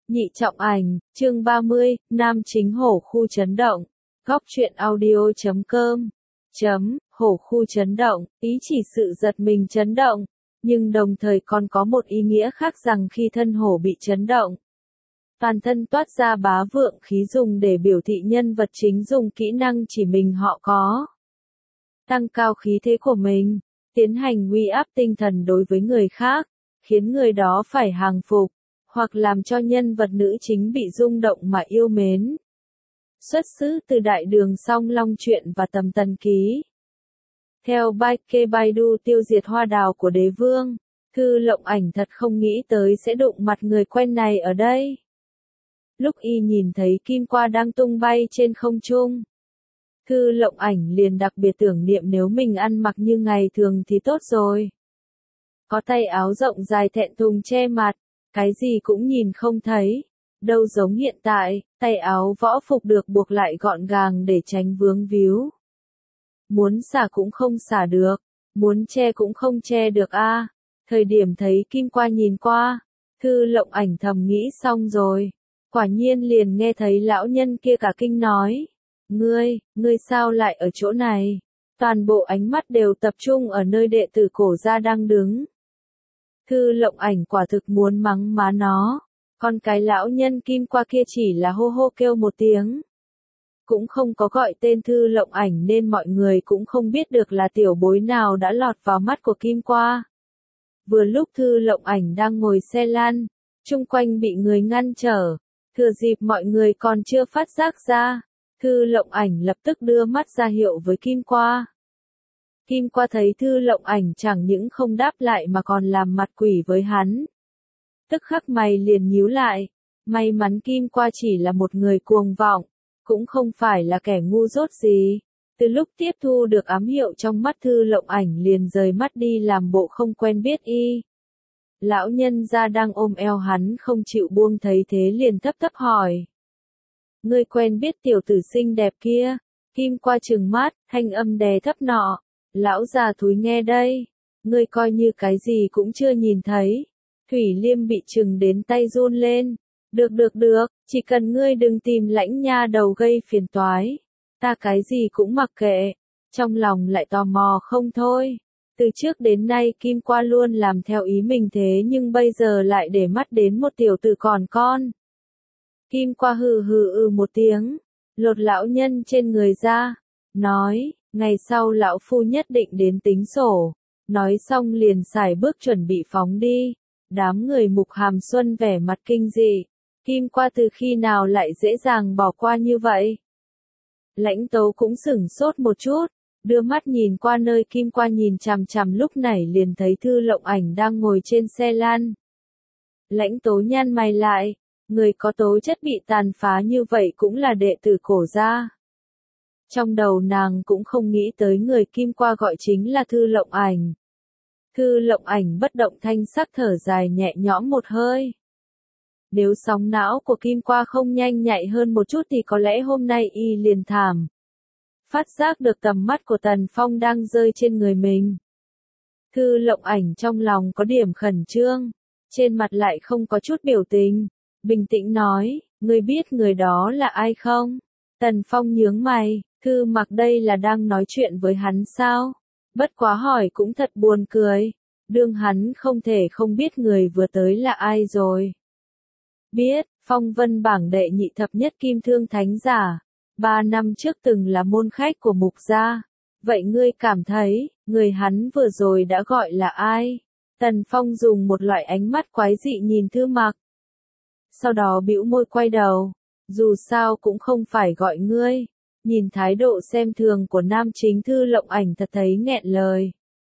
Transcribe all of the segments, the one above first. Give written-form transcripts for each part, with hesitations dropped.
Nhị trọng ảnh, chương 30, nam chính hổ khu chấn động. Góc truyện audio.com. Hổ khu chấn động, ý chỉ sự giật mình chấn động, nhưng đồng thời còn có một ý nghĩa khác rằng khi thân hổ bị chấn động, toàn thân toát ra bá vượng khí dùng để biểu thị nhân vật chính dùng kỹ năng chỉ mình họ có. Tăng cao khí thế của mình, tiến hành uy áp tinh thần đối với người khác, khiến người đó phải hàng phục, hoặc làm cho nhân vật nữ chính bị rung động mà yêu mến. Xuất xứ từ Đại Đường Song Long truyện và Tầm Tần Ký. Theo Baike Baidu tiêu diệt hoa đào của đế vương, Thư Lộng Ảnh thật không nghĩ tới sẽ đụng mặt người quen này ở đây. Lúc y nhìn thấy kim qua đang tung bay trên không trung, Thư Lộng Ảnh liền đặc biệt tưởng niệm nếu mình ăn mặc như ngày thường thì tốt rồi. Có tay áo rộng dài thẹn thùng che mặt, cái gì cũng nhìn không thấy. Đâu giống hiện tại, tay áo võ phục được buộc lại gọn gàng để tránh vướng víu. Muốn xả cũng không xả được, muốn che cũng không che được a. Thời điểm thấy kim qua nhìn qua, Thư Lộng Ảnh thầm nghĩ xong rồi. Quả nhiên liền nghe thấy lão nhân kia cả kinh nói. Ngươi sao lại ở chỗ này? Toàn bộ ánh mắt đều tập trung ở nơi đệ tử cổ gia đang đứng. Thư Lộng Ảnh quả thực muốn mắng má nó. Còn cái lão nhân kim qua kia chỉ là hô hô kêu một tiếng. Cũng không có gọi tên Thư Lộng Ảnh nên mọi người cũng không biết được là tiểu bối nào đã lọt vào mắt của kim qua. Vừa lúc Thư Lộng Ảnh đang ngồi xe lăn, chung quanh bị người ngăn trở. Thừa dịp mọi người còn chưa phát giác ra, Thư Lộng Ảnh lập tức đưa mắt ra hiệu với kim qua. Kim qua thấy Thư Lộng Ảnh chẳng những không đáp lại mà còn làm mặt quỷ với hắn. Tức khắc mày liền nhíu lại, may mắn kim qua chỉ là một người cuồng vọng, cũng không phải là kẻ ngu dốt gì. Từ lúc tiếp thu được ám hiệu trong mắt Thư Lộng Ảnh liền rời mắt đi làm bộ không quen biết y. Lão nhân gia đang ôm eo hắn không chịu buông thấy thế liền thấp thấp hỏi. Ngươi quen biết tiểu tử xinh đẹp kia? Kim qua trừng mắt, thanh âm đè thấp nọ. Lão già thúi nghe đây. Ngươi coi như cái gì cũng chưa nhìn thấy. Thủy Liêm bị trừng đến tay run lên. Được, chỉ cần ngươi đừng tìm Lãnh nha đầu gây phiền toái. Ta cái gì cũng mặc kệ. Trong lòng lại tò mò không thôi. Từ trước đến nay kim qua luôn làm theo ý mình thế nhưng bây giờ lại để mắt đến một tiểu tử còn con. Kim qua hừ một tiếng, lột lão nhân trên người ra, nói, ngày sau lão phu nhất định đến tính sổ. Nói xong liền xài bước chuẩn bị phóng đi. Đám người Mục Hàm Xuân vẻ mặt kinh dị. Kim qua từ khi nào lại dễ dàng bỏ qua như vậy? Lãnh Tấu cũng sửng sốt một chút, đưa mắt nhìn qua nơi kim qua nhìn chằm chằm lúc này liền thấy Thư Lộng Ảnh đang ngồi trên xe lăn. Lãnh Tố nhăn mày lại, người có tố chất bị tàn phá như vậy cũng là đệ tử cổ gia. Trong đầu nàng cũng không nghĩ tới người kim qua gọi chính là Thư Lộng Ảnh. Thư Lộng Ảnh bất động thanh sắc thở dài nhẹ nhõm một hơi. Nếu sóng não của kim qua không nhanh nhạy hơn một chút thì có lẽ hôm nay y liền thảm. Phát giác được tầm mắt của Tần Phong đang rơi trên người mình. Thư Lộng Ảnh trong lòng có điểm khẩn trương, trên mặt lại không có chút biểu tình, bình tĩnh nói, ngươi biết người đó là ai không? Tần Phong nhướng mày, Thư Mặc đây là đang nói chuyện với hắn sao? Bất quá hỏi cũng thật buồn cười, đương hắn không thể không biết người vừa tới là ai rồi. Biết, phong vân bảng đệ nhị thập nhất kim thương thánh giả. 3 năm trước từng là môn khách của Mục gia. Vậy ngươi cảm thấy, người hắn vừa rồi đã gọi là ai? Tần Phong dùng một loại ánh mắt quái dị nhìn Thư Mặc. Sau đó bĩu môi quay đầu. Dù sao cũng không phải gọi ngươi. Nhìn thái độ xem thường của nam chính Thư Lộng Ảnh thật thấy nghẹn lời.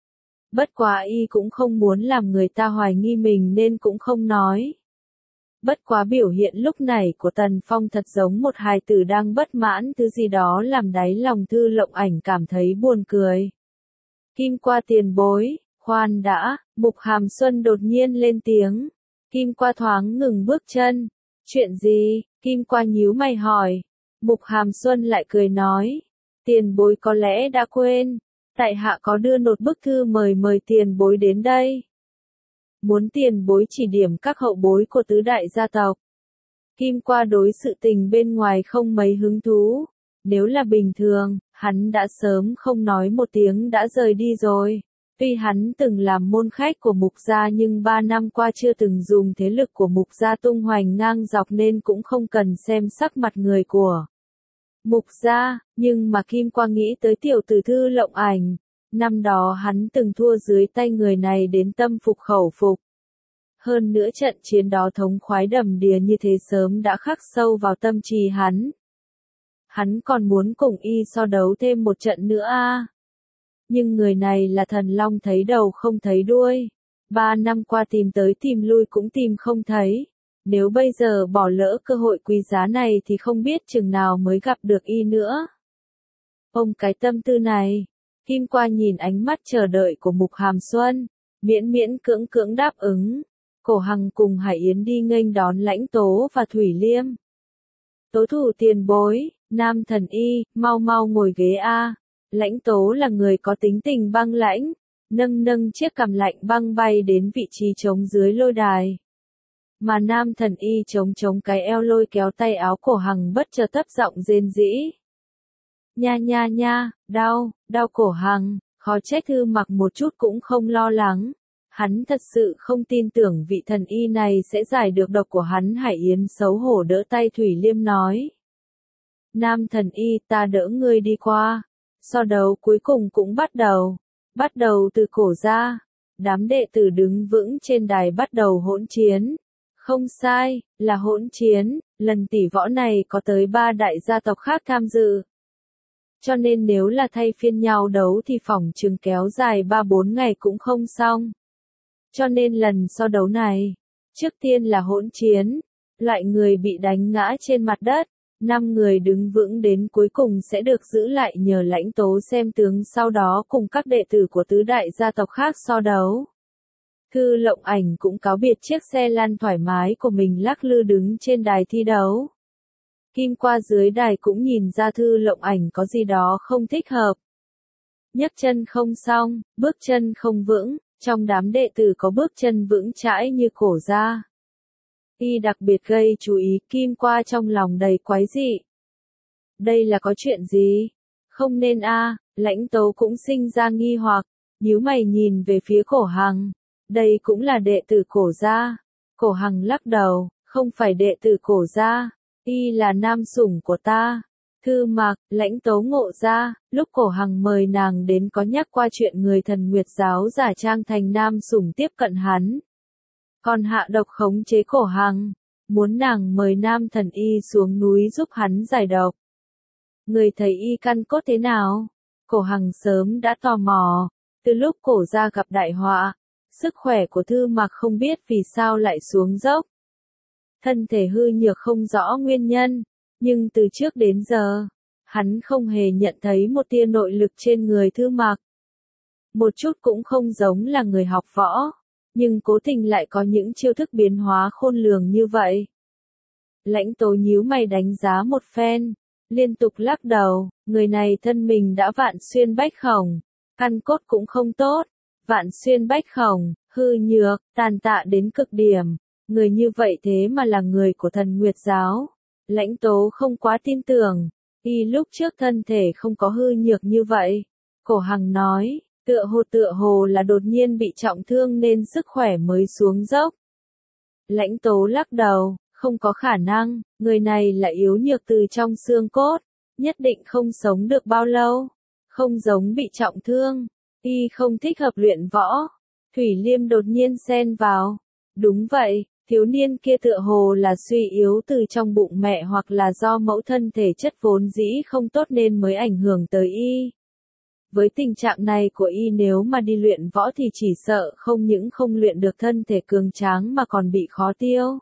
Bất quá y cũng không muốn làm người ta hoài nghi mình nên cũng không nói. Bất quá biểu hiện lúc này của Tần Phong thật giống một hài tử đang bất mãn thứ gì đó làm đáy lòng Thư Lộng Ảnh cảm thấy buồn cười. Kim qua tiền bối, khoan đã, Mục Hàm Xuân đột nhiên lên tiếng. Kim qua thoáng ngừng bước chân. Chuyện gì? Kim qua nhíu mày hỏi. Mục Hàm Xuân lại cười nói. Tiền bối có lẽ đã quên. Tại hạ có đưa một bức thư mời tiền bối đến đây. Muốn tiền bối chỉ điểm các hậu bối của tứ đại gia tộc. Kim Qua đối sự tình bên ngoài không mấy hứng thú. Nếu là bình thường, hắn đã sớm không nói một tiếng đã rời đi rồi. Tuy hắn từng làm môn khách của Mục gia nhưng 3 năm qua chưa từng dùng thế lực của Mục gia tung hoành ngang dọc nên cũng không cần xem sắc mặt người của Mục gia, nhưng mà Kim Qua nghĩ tới tiểu tử Thư Lộng Ảnh. Năm đó hắn từng thua dưới tay người này đến tâm phục khẩu phục. Hơn nữa trận chiến đó thống khoái đầm đìa như thế sớm đã khắc sâu vào tâm trí hắn. Hắn còn muốn cùng y so đấu thêm một trận nữa a. Nhưng người này là thần long thấy đầu không thấy đuôi. 3 năm qua tìm tới tìm lui cũng tìm không thấy. Nếu bây giờ bỏ lỡ cơ hội quý giá này thì không biết chừng nào mới gặp được y nữa. Ông cái tâm tư này. Kim Qua nhìn ánh mắt chờ đợi của Mục Hàm Xuân. Miễn miễn cưỡng cưỡng đáp ứng. Cổ Hằng cùng Hải Yến đi nghênh đón Lãnh Tố và Thủy Liêm. Tố thủ tiền bối, Nam Thần Y, mau mau ngồi ghế a. Lãnh Tố là người có tính tình băng lãnh, nâng nâng chiếc cằm lạnh băng bay đến vị trí trống dưới lôi đài. Mà Nam Thần Y chống chống cái eo lôi kéo tay áo Cổ Hằng bất chợt thấp giọng rên rỉ. Nha nha nha, đau, đau Cổ Hằng, khó trách Thư Mặc một chút cũng không lo lắng. Hắn thật sự không tin tưởng vị thần y này sẽ giải được độc của hắn. Hải Yến xấu hổ đỡ tay Thủy Liêm nói. Nam Thần Y, ta đỡ ngươi đi qua. So đấu cuối cùng cũng bắt đầu. Bắt đầu từ cổ ra. Đám đệ tử đứng vững trên đài bắt đầu hỗn chiến. Không sai, là hỗn chiến. Lần tỷ võ này có tới 3 đại gia tộc khác tham dự. Cho nên nếu là thay phiên nhau đấu thì phỏng chừng kéo dài 3-4 ngày cũng không xong. Cho nên lần so đấu này, trước tiên là hỗn chiến, loại người bị đánh ngã trên mặt đất, 5 người đứng vững đến cuối cùng sẽ được giữ lại nhờ Lãnh Tố xem tướng, sau đó cùng các đệ tử của tứ đại gia tộc khác so đấu. Thư Lộng Ảnh cũng cáo biệt chiếc xe lăn thoải mái của mình lắc lư đứng trên đài thi đấu. Kim Qua dưới đài cũng nhìn ra Thư Lộng Ảnh có gì đó không thích hợp. Nhấc chân không xong, bước chân không vững. Trong đám đệ tử có bước chân vững chãi như Cổ ra. Y đặc biệt gây chú ý. Kim Qua trong lòng đầy quái dị. Đây là có chuyện gì? Không nên a. Lãnh Tố cũng sinh ra nghi hoặc, nhíu mày nhìn về phía Cổ Hằng. Đây cũng là đệ tử Cổ ra. Cổ Hằng lắc đầu, không phải đệ tử Cổ ra. Y là nam sủng của ta. Thư Mặc, Lãnh Tố ngộ ra, lúc Cổ Hằng mời nàng đến có nhắc qua chuyện người thần Nguyệt giáo giả trang thành nam sủng tiếp cận hắn. Còn hạ độc khống chế Cổ Hằng, muốn nàng mời Nam Thần Y xuống núi giúp hắn giải độc. Người thấy y căn cốt thế nào? Cổ Hằng sớm đã tò mò, từ lúc Cổ gia gặp đại họa, sức khỏe của Thư Mặc không biết vì sao lại xuống dốc. Thân thể hư nhược không rõ nguyên nhân. Nhưng từ trước đến giờ, hắn không hề nhận thấy một tia nội lực trên người Thư Mặc. Một chút cũng không giống là người học võ, nhưng cố tình lại có những chiêu thức biến hóa khôn lường như vậy. Lãnh Tố nhíu mày đánh giá một phen, liên tục lắc đầu, người này thân mình đã vạn xuyên bách khổng, căn cốt cũng không tốt, vạn xuyên bách khổng, hư nhược, tàn tạ đến cực điểm, người như vậy thế mà là người của thần Nguyệt giáo. Lãnh Tố không quá tin tưởng, y lúc trước thân thể không có hư nhược như vậy. Cổ Hằng nói, tựa hồ là đột nhiên bị trọng thương nên sức khỏe mới xuống dốc. Lãnh Tố lắc đầu, không có khả năng, người này là yếu nhược từ trong xương cốt, nhất định không sống được bao lâu, không giống bị trọng thương, y không thích hợp luyện võ. Thủy Liêm đột nhiên xen vào, đúng vậy. Thiếu niên kia tựa hồ là suy yếu từ trong bụng mẹ hoặc là do mẫu thân thể chất vốn dĩ không tốt nên mới ảnh hưởng tới y. Với tình trạng này của y nếu mà đi luyện võ thì chỉ sợ không những không luyện được thân thể cường tráng mà còn bị khó tiêu.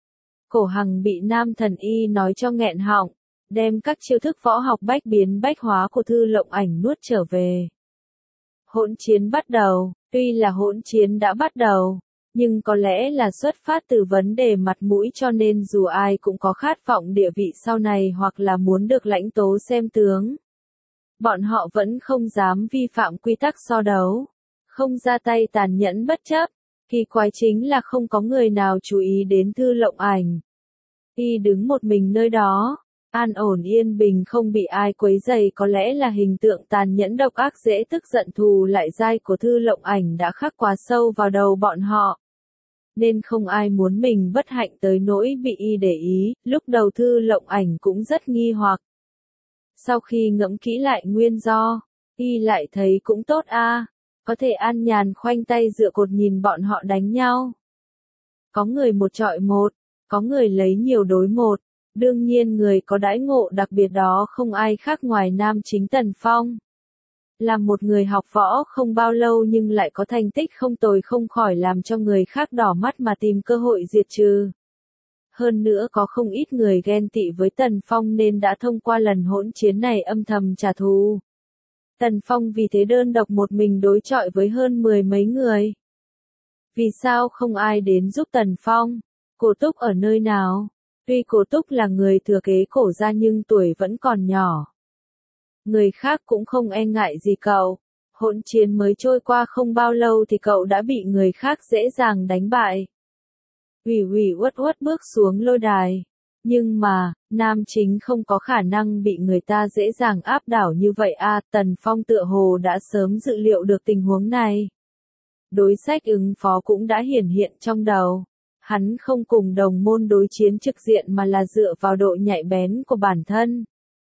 Cổ Hằng bị Nam Thần Y nói cho nghẹn họng, đem các chiêu thức võ học bách biến bách hóa của Thư Lộng Ảnh nuốt trở về. Hỗn chiến bắt đầu, tuy là hỗn chiến đã bắt đầu. Nhưng có lẽ là xuất phát từ vấn đề mặt mũi cho nên dù ai cũng có khát vọng địa vị sau này hoặc là muốn được Lãnh Tố xem tướng. Bọn họ vẫn không dám vi phạm quy tắc so đấu, không ra tay tàn nhẫn bất chấp. Kỳ quái chính là không có người nào chú ý đến Thư Lộng Ảnh. Y đứng một mình nơi đó, an ổn yên bình không bị ai quấy rầy, có lẽ là hình tượng tàn nhẫn độc ác dễ tức giận thù lại dai của Thư Lộng Ảnh đã khắc quá sâu vào đầu bọn họ. Nên không ai muốn mình bất hạnh tới nỗi bị Y để ý, lúc đầu Thư Lộng Ảnh cũng rất nghi hoặc. Sau khi ngẫm kỹ lại nguyên do, Y lại thấy cũng tốt a, có thể an nhàn khoanh tay dựa cột nhìn bọn họ đánh nhau. Có người một chọi một, có người lấy nhiều đối một, đương nhiên người có đãi ngộ đặc biệt đó không ai khác ngoài nam chính Tần Phong. Là một người học võ không bao lâu nhưng lại có thành tích không tồi không khỏi làm cho người khác đỏ mắt mà tìm cơ hội diệt trừ. Hơn nữa có không ít người ghen tị với Tần Phong nên đã thông qua lần hỗn chiến này âm thầm trả thù. Tần Phong vì thế đơn độc một mình đối chọi với hơn 10 mấy người. Vì sao không ai đến giúp Tần Phong? Cổ Túc ở nơi nào? Tuy Cổ Túc là người thừa kế Cổ gia nhưng tuổi vẫn còn nhỏ. Người khác cũng không e ngại gì cậu. Hỗn chiến mới trôi qua không bao lâu thì cậu đã bị người khác dễ dàng đánh bại. Ủy ủy uất uất bước xuống lôi đài. Nhưng mà, nam chính không có khả năng bị người ta dễ dàng áp đảo như vậy a. Tần Phong tựa hồ đã sớm dự liệu được tình huống này. Đối sách ứng phó cũng đã hiển hiện trong đầu. Hắn không cùng đồng môn đối chiến trực diện mà là dựa vào độ nhạy bén của bản thân.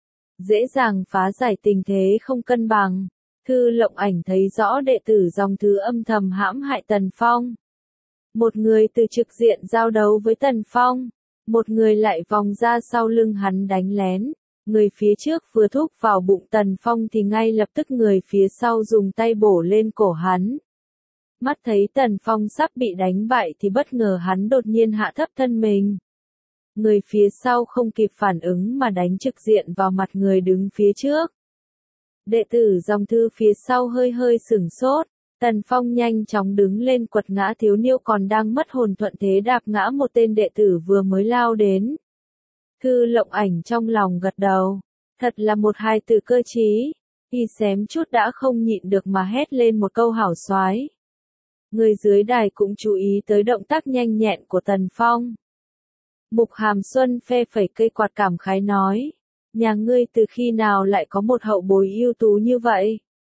Dễ dàng phá giải tình thế không cân bằng. Thư Lộng Ảnh thấy rõ đệ tử dòng Thư âm thầm hãm hại Tần Phong. Một người từ trực diện giao đấu với Tần Phong. Một người lại vòng ra sau lưng hắn đánh lén. Người phía trước vừa thúc vào bụng Tần Phong thì ngay lập tức người phía sau dùng tay bổ lên cổ hắn. Mắt thấy Tần Phong sắp bị đánh bại thì bất ngờ hắn đột nhiên hạ thấp thân mình. Người phía sau không kịp phản ứng mà đánh trực diện vào mặt người đứng phía trước. Đệ tử dòng Thư phía sau hơi hơi sửng sốt. Tần Phong nhanh chóng đứng lên quật ngã thiếu niêu còn đang mất hồn thuận thế đạp ngã một tên đệ tử vừa mới lao đến. Thư Lộng Ảnh trong lòng gật đầu. Thật là một hài tử cơ trí. Y xém chút đã không nhịn được mà hét lên một câu hảo soái. Người dưới đài cũng chú ý tới động tác nhanh nhẹn của Tần Phong. Mục Hàm Xuân phe phẩy cây quạt cảm khái nói. Nhà ngươi từ khi nào lại có một hậu bối ưu tú như vậy?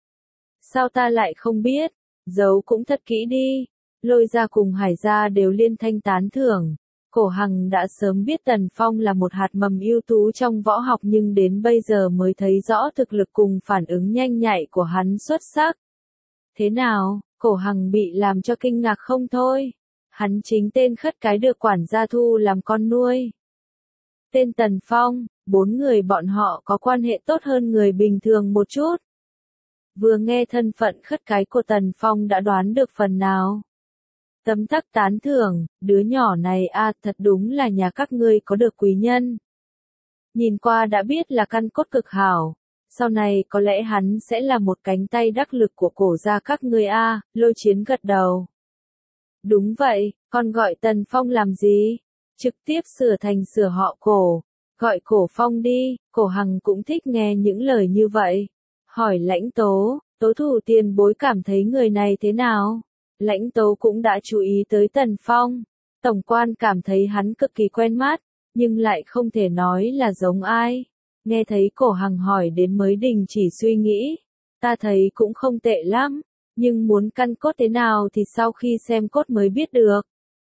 Sao ta lại không biết? Giấu cũng thật kỹ đi. Lôi Gia cùng Hải Gia đều liên thanh tán thưởng. Cổ Hằng đã sớm biết Tần Phong là một hạt mầm ưu tú trong võ học nhưng đến bây giờ mới thấy rõ thực lực cùng phản ứng nhanh nhạy của hắn xuất sắc. Thế nào, Cổ Hằng bị làm cho kinh ngạc không thôi. Hắn chính tên khất cái được quản gia thu làm con nuôi. Tên Tần Phong, 4 người bọn họ có quan hệ tốt hơn người bình thường một chút. Vừa nghe thân phận khất cái của Tần Phong đã đoán được phần nào. Tấm tắc tán thưởng, đứa nhỏ này thật đúng là nhà các ngươi có được quý nhân. Nhìn qua đã biết là căn cốt cực hảo. Sau này có lẽ hắn sẽ là một cánh tay đắc lực của Cổ gia các ngươi Lôi Chiến gật đầu. Đúng vậy, con gọi Tần Phong làm gì? Trực tiếp sửa thành sửa họ Cổ. Gọi Cổ Phong đi, Cổ Hằng cũng thích nghe những lời như vậy. Hỏi Lãnh Tố, Tố thủ tiền bối cảm thấy người này thế nào? Lãnh Tố cũng đã chú ý tới Tần Phong. Tổng quan cảm thấy hắn cực kỳ quen mắt, nhưng lại không thể nói là giống ai. Nghe thấy Cổ Hằng hỏi đến mới đình chỉ suy nghĩ. Ta thấy cũng không tệ lắm, nhưng muốn căn cốt thế nào thì sau khi xem cốt mới biết được.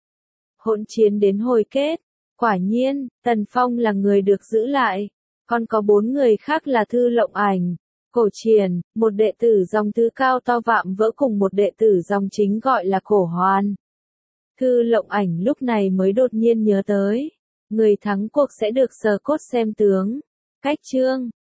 Hỗn chiến đến hồi kết. Quả nhiên, Tần Phong là người được giữ lại. Còn có 4 người khác là Thư Lộng Ảnh, Cổ Triền, một đệ tử dòng Thư cao to vạm vỡ cùng một đệ tử dòng chính gọi là Cổ Hoan. Thư Lộng Ảnh lúc này mới đột nhiên nhớ tới. Người thắng cuộc sẽ được sờ cốt xem tướng. Cách chương